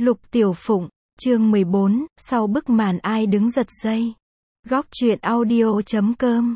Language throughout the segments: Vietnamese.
Lục Tiểu Phụng, chương 14, sau bức màn ai đứng giật dây. Góc truyện audio.com.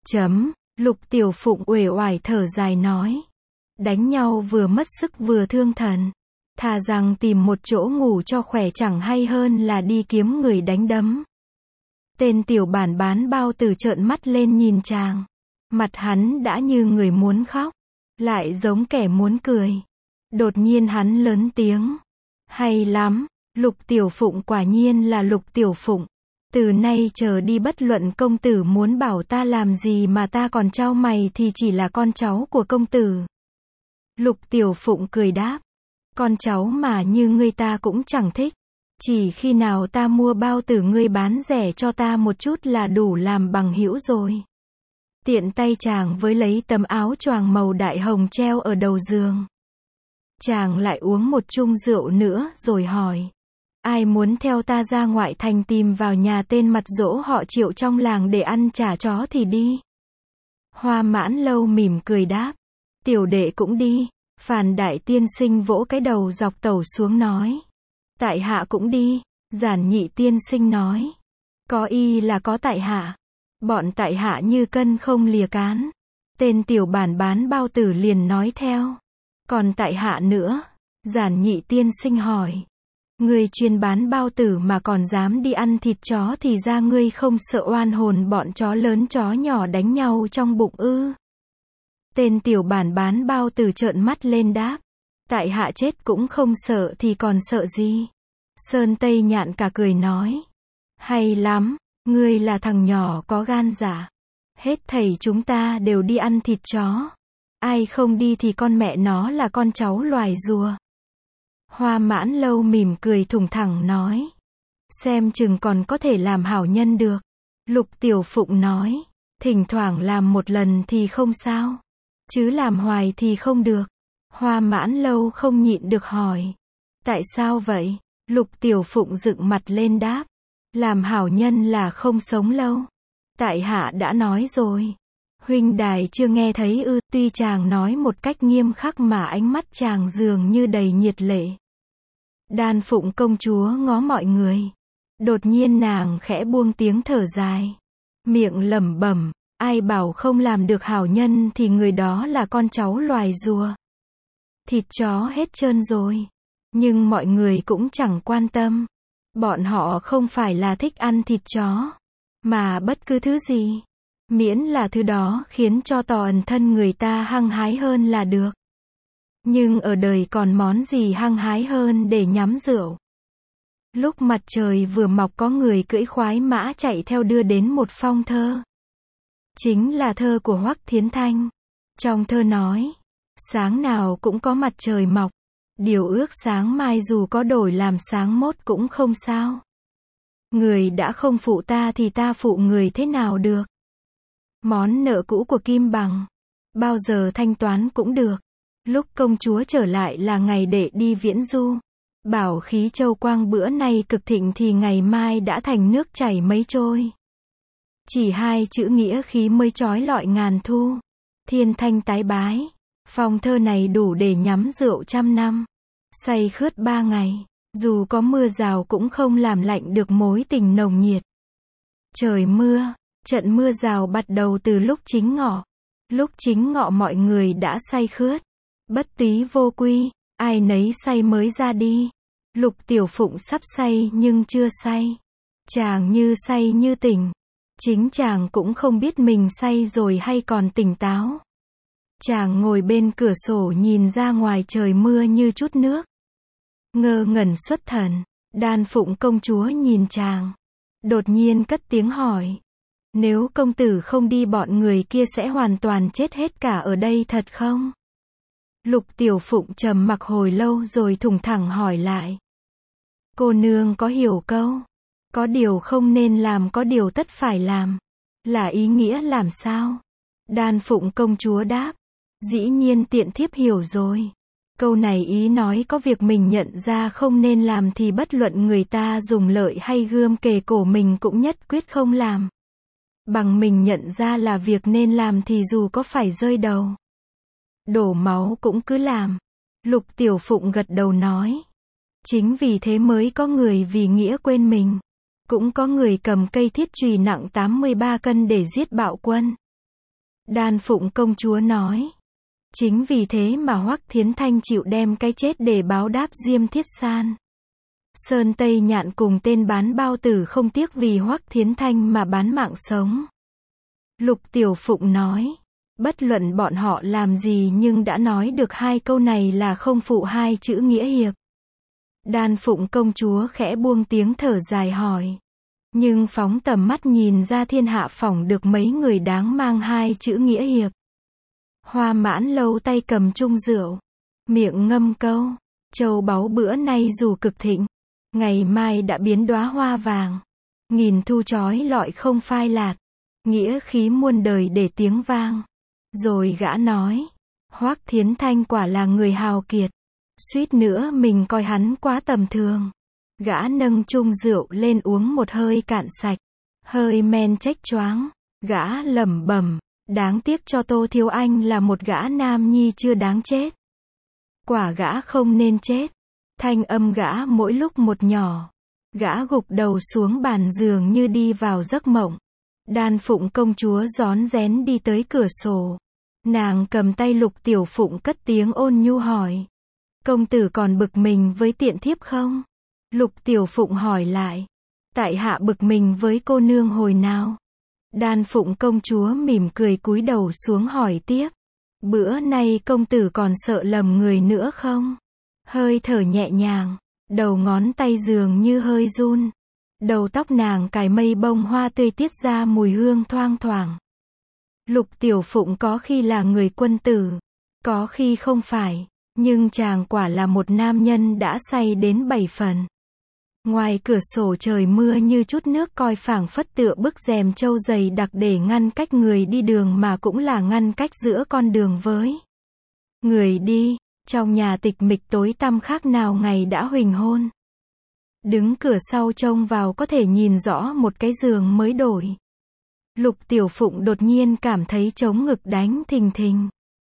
Lục Tiểu Phụng uể oải thở dài nói. Đánh nhau vừa mất sức vừa thương thần. Thà rằng tìm một chỗ ngủ cho khỏe chẳng hay hơn là đi kiếm người đánh đấm. Tên tiểu bản bán bao tử trợn mắt lên nhìn chàng. Mặt hắn đã như người muốn khóc, lại giống kẻ muốn cười. Đột nhiên hắn lớn tiếng. Hay lắm, Lục Tiểu Phụng quả nhiên là Lục Tiểu Phụng. Từ nay trở đi bất luận công tử muốn bảo ta làm gì mà ta còn trao mày thì chỉ là con cháu của công tử. Lục Tiểu Phụng cười đáp. Con cháu mà như ngươi ta cũng chẳng thích. Chỉ khi nào ta mua bao tử ngươi bán rẻ cho ta một chút là đủ làm bằng hữu rồi. Tiện tay chàng với lấy tấm áo choàng màu đại hồng treo ở đầu giường. Chàng lại uống một chung rượu nữa rồi hỏi. Ai muốn theo ta ra ngoại thành tìm vào nhà tên mặt dỗ họ Triệu trong làng để ăn chả chó thì đi. Hoa Mãn Lâu mỉm cười đáp. Tiểu đệ cũng đi. Phàn Đại Tiên Sinh vỗ cái đầu dọc tẩu xuống nói. Tại hạ cũng đi. Giản Nhị Tiên Sinh nói. Có y là có tại hạ. Bọn tại hạ như cân không lìa cán. Tên tiểu bản bán bao tử liền nói theo. Còn tại hạ nữa. Giản Nhị Tiên Sinh hỏi. Ngươi chuyên bán bao tử mà còn dám đi ăn thịt chó thì ra ngươi không sợ oan hồn bọn chó lớn chó nhỏ đánh nhau trong bụng ư? Tên tiểu bản bán bao tử trợn mắt lên đáp. Tại hạ chết cũng không sợ thì còn sợ gì? Sơn Tây Nhạn cả cười nói. Hay lắm, ngươi là thằng nhỏ có gan dạ. Hết thảy chúng ta đều đi ăn thịt chó. Ai không đi thì con mẹ nó là con cháu loài rùa. Hoa Mãn Lâu mỉm cười thủng thẳng nói. Xem chừng còn có thể làm hảo nhân được. Lục Tiểu Phụng nói. Thỉnh thoảng làm một lần thì không sao. Chứ làm hoài thì không được. Hoa Mãn Lâu không nhịn được hỏi. Tại sao vậy? Lục Tiểu Phụng dựng mặt lên đáp. Làm hảo nhân là không sống lâu. Tại hạ đã nói rồi. Huynh đài chưa nghe thấy ư? Tuy chàng nói một cách nghiêm khắc mà ánh mắt chàng dường như đầy nhiệt lệ. Đan Phụng công chúa ngó mọi người. Đột nhiên nàng khẽ buông tiếng thở dài. Miệng lẩm bẩm. Ai bảo không làm được hảo nhân thì người đó là con cháu loài rùa. Thịt chó hết trơn rồi. Nhưng mọi người cũng chẳng quan tâm. Bọn họ không phải là thích ăn thịt chó. Mà bất cứ thứ gì. Miễn là thứ đó khiến cho toàn thân người ta hăng hái hơn là được. Nhưng ở đời còn món gì hăng hái hơn để nhắm rượu. Lúc mặt trời vừa mọc có người cưỡi khoái mã chạy theo đưa đến một phong thơ. Chính là thơ của Hoắc Thiến Thanh. Trong thơ nói, sáng nào cũng có mặt trời mọc. Điều ước sáng mai dù có đổi làm sáng mốt cũng không sao. Người đã không phụ ta thì ta phụ người thế nào được. Món nợ cũ của Kim Bằng. Bao giờ thanh toán cũng được. Lúc công chúa trở lại là ngày để đi viễn du. Bảo khí châu quang bữa nay cực thịnh thì ngày mai đã thành nước chảy mấy trôi. Chỉ hai chữ nghĩa khí mới trói lọi ngàn thu. Thiên thanh tái bái. Phong thơ này đủ để nhắm rượu 100 năm. Say khướt 3 ngày. Dù có mưa rào cũng không làm lạnh được mối tình nồng nhiệt. Trời mưa. Trận mưa rào bắt đầu từ lúc chính ngọ. Lúc chính ngọ mọi người đã say khướt. Bất túy vô quy. Ai nấy say mới ra đi. Lục Tiểu Phụng sắp say nhưng chưa say. Chàng như say như tỉnh. Chính chàng cũng không biết mình say rồi hay còn tỉnh táo. Chàng ngồi bên cửa sổ nhìn ra ngoài trời mưa như chút nước. Ngơ ngẩn xuất thần. Đan Phụng công chúa nhìn chàng. Đột nhiên cất tiếng hỏi. Nếu công tử không đi bọn người kia sẽ hoàn toàn chết hết cả ở đây thật không? Lục Tiểu Phụng trầm mặc hồi lâu rồi thủng thẳng hỏi lại. Cô nương có hiểu câu. Có điều không nên làm có điều tất phải làm. Là ý nghĩa làm sao? Đan Phụng công chúa đáp. Dĩ nhiên tiện thiếp hiểu rồi. Câu này ý nói có việc mình nhận ra không nên làm thì bất luận người ta dùng lợi hay gươm kề cổ mình cũng nhất quyết không làm. Bằng mình nhận ra là việc nên làm thì dù có phải rơi đầu, đổ máu cũng cứ làm. Lục Tiểu Phụng gật đầu nói. Chính vì thế mới có người vì nghĩa quên mình. Cũng có người cầm cây thiết chùy nặng 83 cân để giết bạo quân. Đan Phụng công chúa nói. Chính vì thế mà Hoắc Thiến Thanh chịu đem cái chết để báo đáp Diêm Thiết San. Sơn Tây Nhạn cùng tên bán bao tử không tiếc vì Hoắc Thiến Thanh mà bán mạng sống. Lục Tiểu Phụng nói. Bất luận bọn họ làm gì nhưng đã nói được hai câu này là không phụ hai chữ nghĩa hiệp. Đan Phụng công chúa khẽ buông tiếng thở dài hỏi. Nhưng phóng tầm mắt nhìn ra thiên hạ phỏng được mấy người đáng mang hai chữ nghĩa hiệp. Hoa Mãn Lâu tay cầm chung rượu. Miệng ngâm câu. Châu báu bữa nay dù cực thịnh. Ngày mai đã biến đóa hoa vàng. Nghìn thu chói lọi không phai lạt. Nghĩa khí muôn đời để tiếng vang. Rồi gã nói. Hoắc Thiến Thanh quả là người hào kiệt. Suýt nữa mình coi hắn quá tầm thường. Gã nâng chung rượu lên uống một hơi cạn sạch. Hơi men chếch choáng. Gã lẩm bẩm. Đáng tiếc cho Tô Thiếu Anh là một gã nam nhi chưa đáng chết. Quả gã không nên chết. Thanh âm gã mỗi lúc một nhỏ. Gã gục đầu xuống bàn giường như đi vào giấc mộng. Đan Phụng công chúa rón rén đi tới cửa sổ. Nàng cầm tay Lục Tiểu Phụng cất tiếng ôn nhu hỏi. Công tử còn bực mình với tiện thiếp không? Lục Tiểu Phụng hỏi lại. Tại hạ bực mình với cô nương hồi nào? Đan Phụng công chúa mỉm cười cúi đầu xuống hỏi tiếp. Bữa nay công tử còn sợ lầm người nữa không? Hơi thở nhẹ nhàng. Đầu ngón tay dường như hơi run. Đầu tóc nàng cài mây bông hoa tươi tiết ra mùi hương thoang thoảng. Lục Tiểu Phụng có khi là người quân tử. Có khi không phải. Nhưng chàng quả là một nam nhân đã say đến 7 phần. Ngoài cửa sổ trời mưa như chút nước coi phảng phất tựa bức rèm trâu dày đặc để ngăn cách người đi đường mà cũng là ngăn cách giữa con đường với người đi. Trong nhà tịch mịch tối tăm khác nào ngày đã huỳnh hôn. Đứng cửa sau trông vào có thể nhìn rõ một cái giường mới đổi. Lục Tiểu Phụng đột nhiên cảm thấy trống ngực đánh thình thình.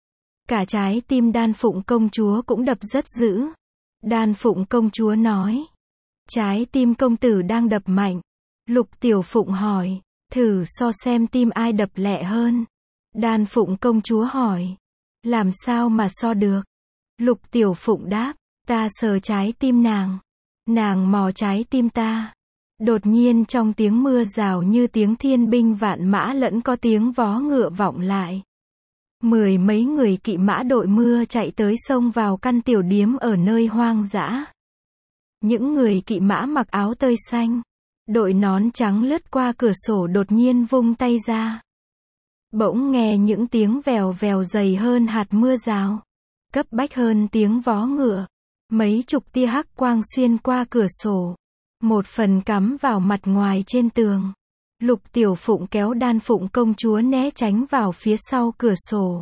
Cả trái tim Đan Phụng công chúa cũng đập rất dữ. Đan Phụng công chúa nói. Trái tim công tử đang đập mạnh. Lục Tiểu Phụng hỏi. Thử so xem tim ai đập lẹ hơn. Đan Phụng công chúa hỏi. Làm sao mà so được? Lục Tiểu Phụng đáp. Ta sờ trái tim nàng. Nàng mò trái tim ta. Đột nhiên trong tiếng mưa rào như tiếng thiên binh vạn mã lẫn có tiếng vó ngựa vọng lại. 10 mấy người kỵ mã đội mưa chạy tới xông vào căn tiểu điếm ở nơi hoang dã. Những người kỵ mã mặc áo tơi xanh, đội nón trắng lướt qua cửa sổ đột nhiên vung tay ra. Bỗng nghe những tiếng vèo vèo dày hơn hạt mưa rào, cấp bách hơn tiếng vó ngựa. Mấy chục tia hắc quang xuyên qua cửa sổ, một phần cắm vào mặt ngoài trên tường. Lục Tiểu Phụng kéo Đan Phụng công chúa né tránh vào phía sau cửa sổ.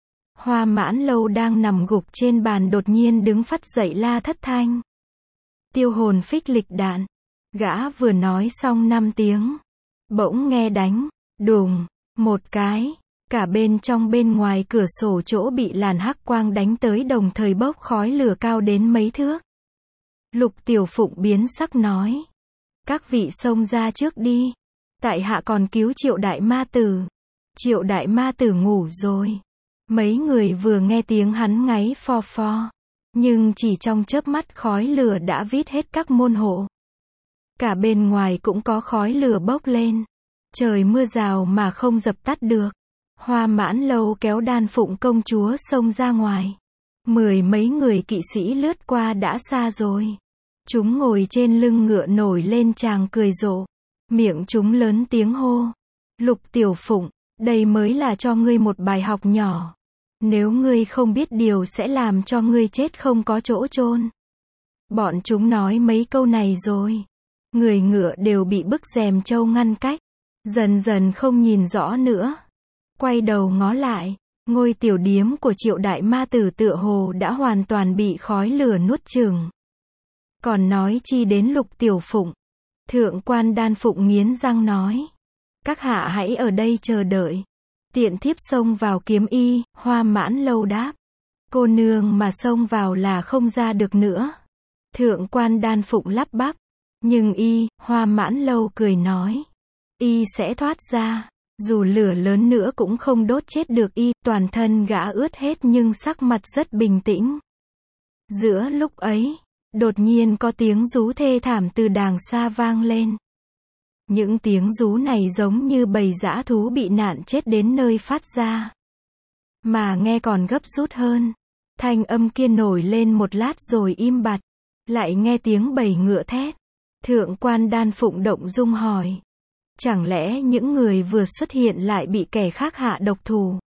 Hoa Mãn Lâu đang nằm gục trên bàn đột nhiên đứng phắt dậy la thất thanh. Tiêu hồn phích lịch đạn. Gã vừa nói xong 5 tiếng. Bỗng nghe đánh, đùng, một cái. Cả bên trong bên ngoài cửa sổ chỗ bị làn hắc quang đánh tới đồng thời bốc khói lửa cao đến mấy thước. Lục Tiểu Phụng biến sắc nói. Các vị xông ra trước đi. Tại hạ còn cứu Triệu đại ma tử. Triệu đại ma tử ngủ rồi. Mấy người vừa nghe tiếng hắn ngáy pho pho. Nhưng chỉ trong chớp mắt khói lửa đã vít hết các môn hộ. Cả bên ngoài cũng có khói lửa bốc lên. Trời mưa rào mà không dập tắt được. Hoa Mãn Lâu kéo Đan Phụng công chúa xông ra ngoài. 10 mấy người kỵ sĩ lướt qua đã xa rồi. Chúng ngồi trên lưng ngựa nổi lên tràng cười rộ. Miệng chúng lớn tiếng hô. Lục Tiểu Phụng, đây mới là cho ngươi một bài học nhỏ. Nếu ngươi không biết điều sẽ làm cho ngươi chết không có chỗ chôn. Bọn chúng nói mấy câu này rồi. Người ngựa đều bị bức rèm trâu ngăn cách. Dần dần không nhìn rõ nữa. Quay đầu ngó lại. Ngôi tiểu điếm của Triệu đại ma tử tựa hồ đã hoàn toàn bị khói lửa nuốt chửng. Còn nói chi đến Lục Tiểu Phụng. Thượng quan Đan Phụng nghiến răng nói. Các hạ hãy ở đây chờ đợi. Tiện thiếp xông vào kiếm y. Hoa Mãn Lâu đáp. Cô nương mà xông vào là không ra được nữa. Thượng quan Đan Phụng lắp bắp. Nhưng Hoa Mãn Lâu cười nói. Sẽ thoát ra. Dù lửa lớn nữa cũng không đốt chết được toàn thân gã ướt hết nhưng sắc mặt rất bình tĩnh. Giữa lúc ấy, đột nhiên có tiếng rú thê thảm từ đàng xa vang lên. Những tiếng rú này giống như bầy dã thú bị nạn chết đến nơi phát ra. Mà nghe còn gấp rút hơn. Thanh âm kia nổi lên một lát rồi im bặt. Lại nghe tiếng bầy ngựa thét. Thượng quan Đan Phụng động dung hỏi. Chẳng lẽ những người vừa xuất hiện lại bị kẻ khác hạ độc thủ?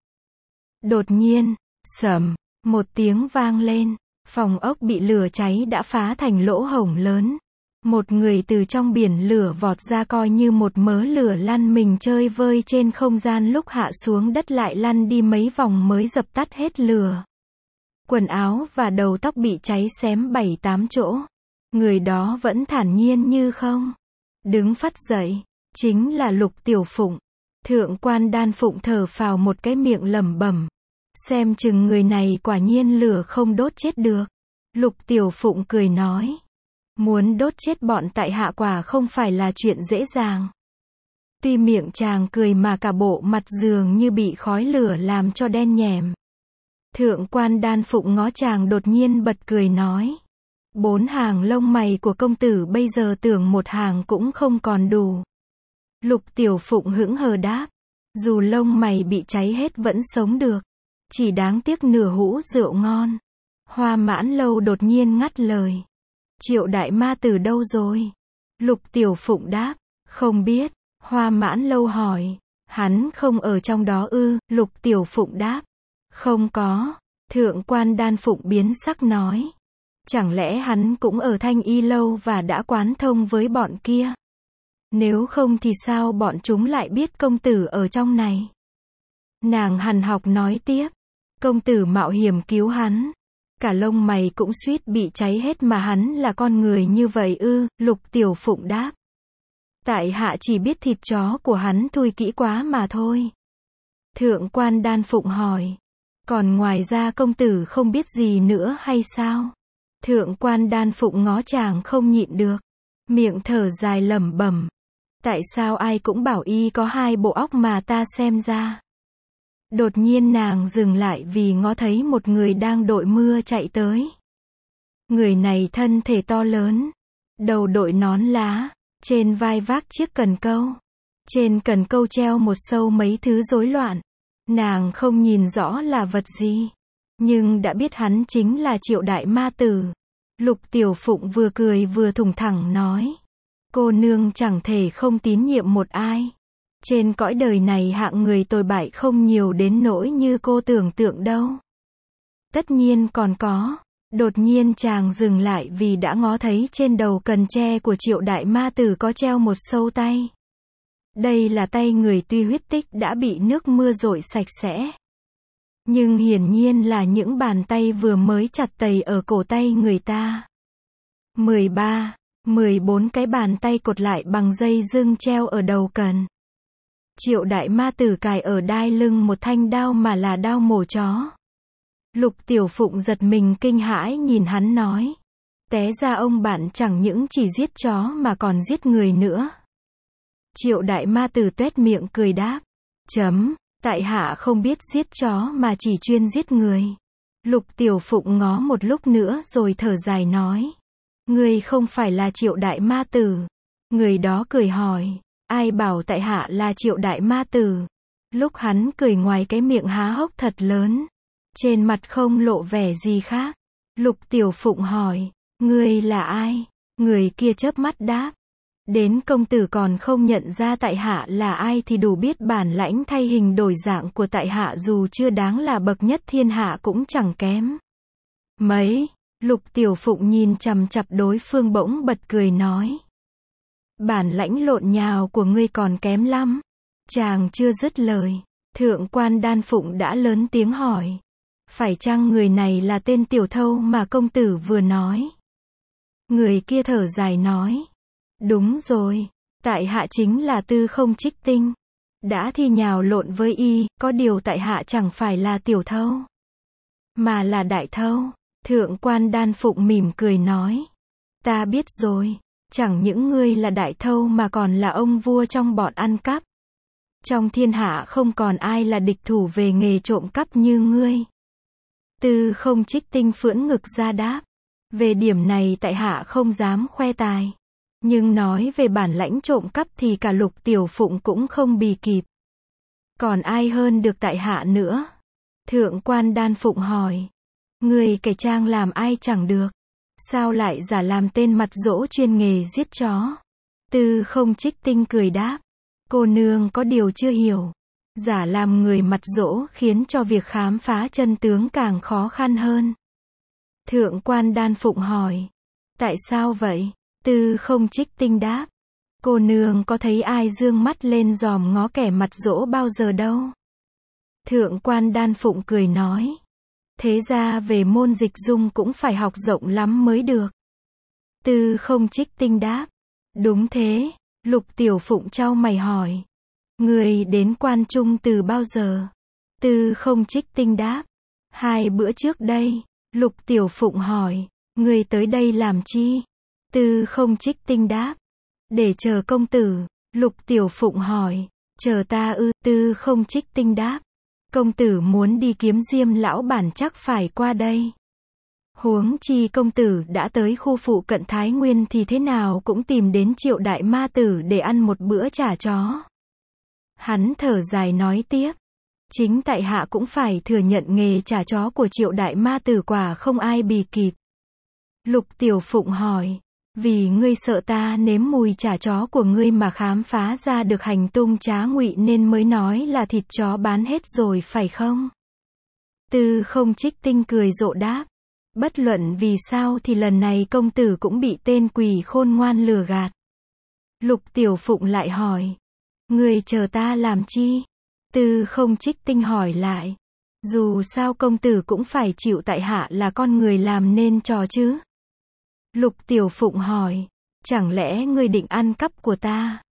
Đột nhiên, sầm, một tiếng vang lên. Phòng ốc bị lửa cháy đã phá thành lỗ hổng lớn. Một người từ trong biển lửa vọt ra coi như một mớ lửa lăn mình chơi vơi trên không gian, lúc hạ xuống đất lại lăn đi mấy vòng mới dập tắt hết lửa. Quần áo và đầu tóc bị cháy xém 7-8 chỗ. Người đó vẫn thản nhiên như không. Đứng phắt dậy. Chính là Lục Tiểu Phụng. Thượng quan Đan Phụng thở phào một cái, miệng lẩm bẩm. Xem chừng người này quả nhiên lửa không đốt chết được. Lục Tiểu Phụng cười nói. Muốn đốt chết bọn tại hạ quả không phải là chuyện dễ dàng. Tuy miệng chàng cười mà cả bộ mặt dường như bị khói lửa làm cho đen nhèm. Thượng quan Đan Phụng ngó chàng đột nhiên bật cười nói. 4 hàng lông mày của công tử bây giờ tưởng một hàng cũng không còn đủ. Lục Tiểu Phụng hững hờ đáp. Dù lông mày bị cháy hết vẫn sống được. Chỉ đáng tiếc nửa hũ rượu ngon. Hoa Mãn Lâu đột nhiên ngắt lời. Triệu đại ma tử đâu rồi? Lục Tiểu Phụng đáp. Không biết. Hoa Mãn Lâu hỏi. Hắn không ở trong đó ư? Lục Tiểu Phụng đáp. Không có. Thượng quan Đan Phụng biến sắc nói. Chẳng lẽ hắn cũng ở Thanh Y Lâu và đã quán thông với bọn kia? Nếu không thì sao bọn chúng lại biết công tử ở trong này? Nàng hằn học nói tiếp. Công tử mạo hiểm cứu hắn. Cả lông mày cũng suýt bị cháy hết mà hắn là con người như vậy ư? Lục Tiểu Phụng đáp. Tại hạ chỉ biết thịt chó của hắn thui kỹ quá mà thôi. Thượng quan Đan Phụng hỏi. Còn ngoài ra công tử không biết gì nữa hay sao? Thượng quan Đan Phụng ngó chàng không nhịn được. Miệng thở dài lẩm bẩm. Tại sao ai cũng bảo có 2 bộ óc mà ta xem ra? Đột nhiên nàng dừng lại vì ngó thấy một người đang đội mưa chạy tới. Người này thân thể to lớn. Đầu đội nón lá. Trên vai vác chiếc cần câu. Trên cần câu treo một sâu mấy thứ rối loạn. Nàng không nhìn rõ là vật gì. Nhưng đã biết hắn chính là Triệu đại ma tử. Lục Tiểu Phụng vừa cười vừa thủng thẳng nói. Cô nương chẳng thể không tín nhiệm một ai. Trên cõi đời này hạng người tồi bại không nhiều đến nỗi như cô tưởng tượng đâu. Tất nhiên còn có. Đột nhiên chàng dừng lại vì đã ngó thấy trên đầu cần tre của Triệu đại ma tử có treo một sâu tay. Đây là tay người tuy huyết tích đã bị nước mưa dội sạch sẽ. Nhưng hiển nhiên là những bàn tay vừa mới chặt tầy ở cổ tay người ta. 13, 14 cái bàn tay cột lại bằng dây dưng treo ở đầu cần. Triệu đại ma tử cài ở đai lưng một thanh đao mà là đao mổ chó. Lục Tiểu Phụng giật mình kinh hãi nhìn hắn nói. Té ra ông bạn chẳng những chỉ giết chó mà còn giết người nữa. Triệu đại ma tử tuét miệng cười đáp. Tại hạ không biết giết chó mà chỉ chuyên giết người. Lục Tiểu Phụng ngó một lúc nữa rồi thở dài nói. Ngươi không phải là Triệu đại ma tử. Người đó cười hỏi. Ai bảo tại hạ là Triệu đại ma tử? Lúc hắn cười ngoài cái miệng há hốc thật lớn. Trên mặt không lộ vẻ gì khác. Lục Tiểu Phụng hỏi. Ngươi là ai? Người kia chớp mắt đáp. Đến công tử còn không nhận ra tại hạ là ai thì đủ biết bản lãnh thay hình đổi dạng của tại hạ dù chưa đáng là bậc nhất thiên hạ cũng chẳng kém mấy. Lục Tiểu Phụng nhìn chằm chằm đối phương bỗng bật cười nói. Bản lãnh lộn nhào của ngươi còn kém lắm. Chàng chưa dứt lời. Thượng quan Đan Phụng đã lớn tiếng hỏi. Phải chăng người này là tên tiểu thâu mà công tử vừa nói? Người kia thở dài nói. Đúng rồi. Tại hạ chính là Tư Không Trích Tinh. Đã thi nhào lộn với có điều tại hạ chẳng phải là tiểu thâu. Mà là đại thâu. Thượng quan Đan Phụng mỉm cười nói. Ta biết rồi. Chẳng những ngươi là đại thâu mà còn là ông vua trong bọn ăn cắp. Trong thiên hạ không còn ai là địch thủ về nghề trộm cắp như ngươi. Tư Không Trích Tinh phưỡn ngực ra đáp. Về điểm này tại hạ không dám khoe tài. Nhưng nói về bản lãnh trộm cắp thì cả Lục Tiểu Phụng cũng không bì kịp. Còn ai hơn được tại hạ nữa? Thượng quan Đan Phụng hỏi. Người cải trang làm ai chẳng được. Sao lại giả làm tên mặt dỗ chuyên nghề giết chó? Tư Không Trích Tinh cười đáp. Cô nương có điều chưa hiểu. Giả làm người mặt dỗ khiến cho việc khám phá chân tướng càng khó khăn hơn. Thượng quan Đan Phụng hỏi. Tại sao vậy? Tư Không Trích Tinh đáp. Cô nương có thấy ai dương mắt lên dòm ngó kẻ mặt dỗ bao giờ đâu? Thượng quan Đan Phụng cười nói. Thế ra về môn dịch dung cũng phải học rộng lắm mới được. Tư Không Trích Tinh đáp. Đúng thế. Lục Tiểu Phụng chau mày hỏi. Người đến Quan Trung từ bao giờ? Tư Không Trích Tinh đáp. 2 bữa trước đây. Lục Tiểu Phụng hỏi. Người tới đây làm chi? Tư Không Trích Tinh đáp. Để chờ công tử. Lục Tiểu Phụng hỏi. Chờ ta ư? Tư Không Trích Tinh đáp. Công tử muốn đi kiếm Diêm lão bản chắc phải qua đây. Huống chi công tử đã tới khu phụ cận Thái Nguyên thì thế nào cũng tìm đến Triệu đại ma tử để ăn một bữa chả chó. Hắn thở dài nói tiếp. Chính tại hạ cũng phải thừa nhận nghề chả chó của Triệu đại ma tử quả không ai bì kịp. Lục Tiểu Phụng hỏi. Vì ngươi sợ ta nếm mùi chả chó của ngươi mà khám phá ra được hành tung trá ngụy nên mới nói là thịt chó bán hết rồi phải không? Tư Không Trích Tinh cười rộ đáp. Bất luận vì sao thì lần này công tử cũng bị tên quỷ khôn ngoan lừa gạt. Lục Tiểu Phụng lại hỏi. Người chờ ta làm chi? Tư Không Trích Tinh hỏi lại. Dù sao công tử cũng phải chịu tại hạ là con người làm nên trò chứ. Lục Tiểu Phụng hỏi. Chẳng lẽ ngươi định ăn cắp của ta?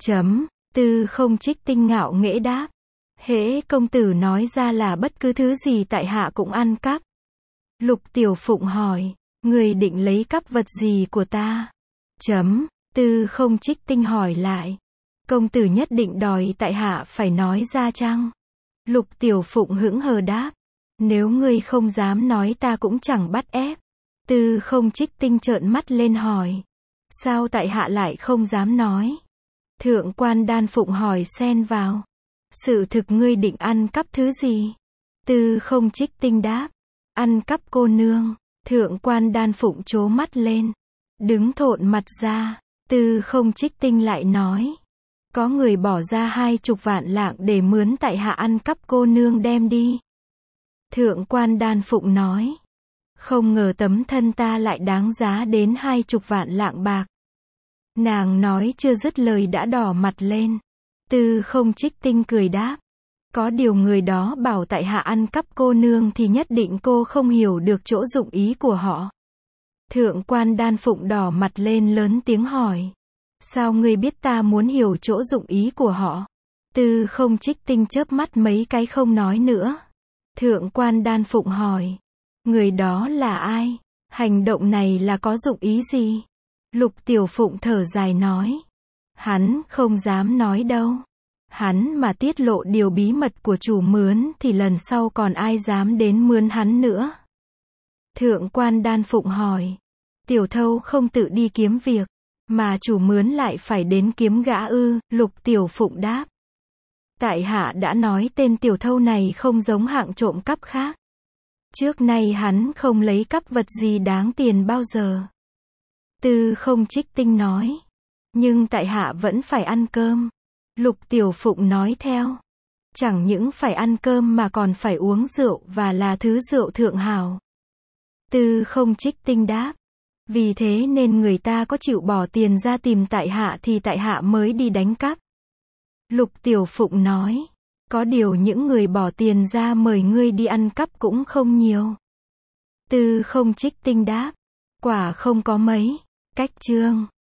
Tư Không Trích Tinh ngạo nghễ đáp. Hễ công tử nói ra là bất cứ thứ gì tại hạ cũng ăn cắp. Lục Tiểu Phụng hỏi. Người định lấy cắp vật gì của ta? Tư Không Trích Tinh hỏi lại. Công tử nhất định đòi tại hạ phải nói ra chăng? Lục Tiểu Phụng hững hờ đáp. Nếu ngươi không dám nói ta cũng chẳng bắt ép. Tư Không Trích Tinh trợn mắt lên hỏi. Sao tại hạ lại không dám nói? Thượng quan Đan Phụng hỏi xen vào. Sự thực ngươi định ăn cắp thứ gì? Tư Không Trích Tinh đáp. Ăn cắp cô nương. Thượng quan Đan Phụng trố mắt lên. Đứng thộn mặt ra. Tư Không Trích Tinh lại nói. Có người bỏ ra 20 vạn lạng để mướn tại hạ ăn cắp cô nương đem đi. Thượng quan Đan Phụng nói. Không ngờ tấm thân ta lại đáng giá đến 20 vạn lạng bạc. Nàng nói chưa dứt lời đã đỏ mặt lên. Tư Không Trích Tinh cười đáp. Có điều người đó bảo tại hạ ăn cắp cô nương thì nhất định cô không hiểu được chỗ dụng ý của họ. Thượng quan Đan Phụng đỏ mặt lên lớn tiếng hỏi. Sao ngươi biết ta muốn hiểu chỗ dụng ý của họ? Tư Không Trích Tinh chớp mắt mấy cái không nói nữa. Thượng quan Đan Phụng hỏi. Người đó là ai? Hành động này là có dụng ý gì? Lục Tiểu Phụng thở dài nói. Hắn không dám nói đâu. Hắn mà tiết lộ điều bí mật của chủ mướn thì lần sau còn ai dám đến mướn hắn nữa. Thượng quan Đan Phụng hỏi. Tiểu thâu không tự đi kiếm việc, mà chủ mướn lại phải đến kiếm gã ư? Lục Tiểu Phụng đáp. Tại hạ đã nói tên tiểu thâu này không giống hạng trộm cắp khác. Trước nay hắn không lấy cắp vật gì đáng tiền bao giờ. Tư Không Trích Tinh nói. Nhưng tại hạ vẫn phải ăn cơm. Lục Tiểu Phụng nói theo. Chẳng những phải ăn cơm mà còn phải uống rượu và là thứ rượu thượng hảo. Tư Không Trích Tinh đáp. Vì thế nên người ta có chịu bỏ tiền ra tìm tại hạ thì tại hạ mới đi đánh cắp. Lục Tiểu Phụng nói. Có điều những người bỏ tiền ra mời ngươi đi ăn cắp cũng không nhiều. Tư Không Trích Tinh đáp. Quả không có mấy. Cách chương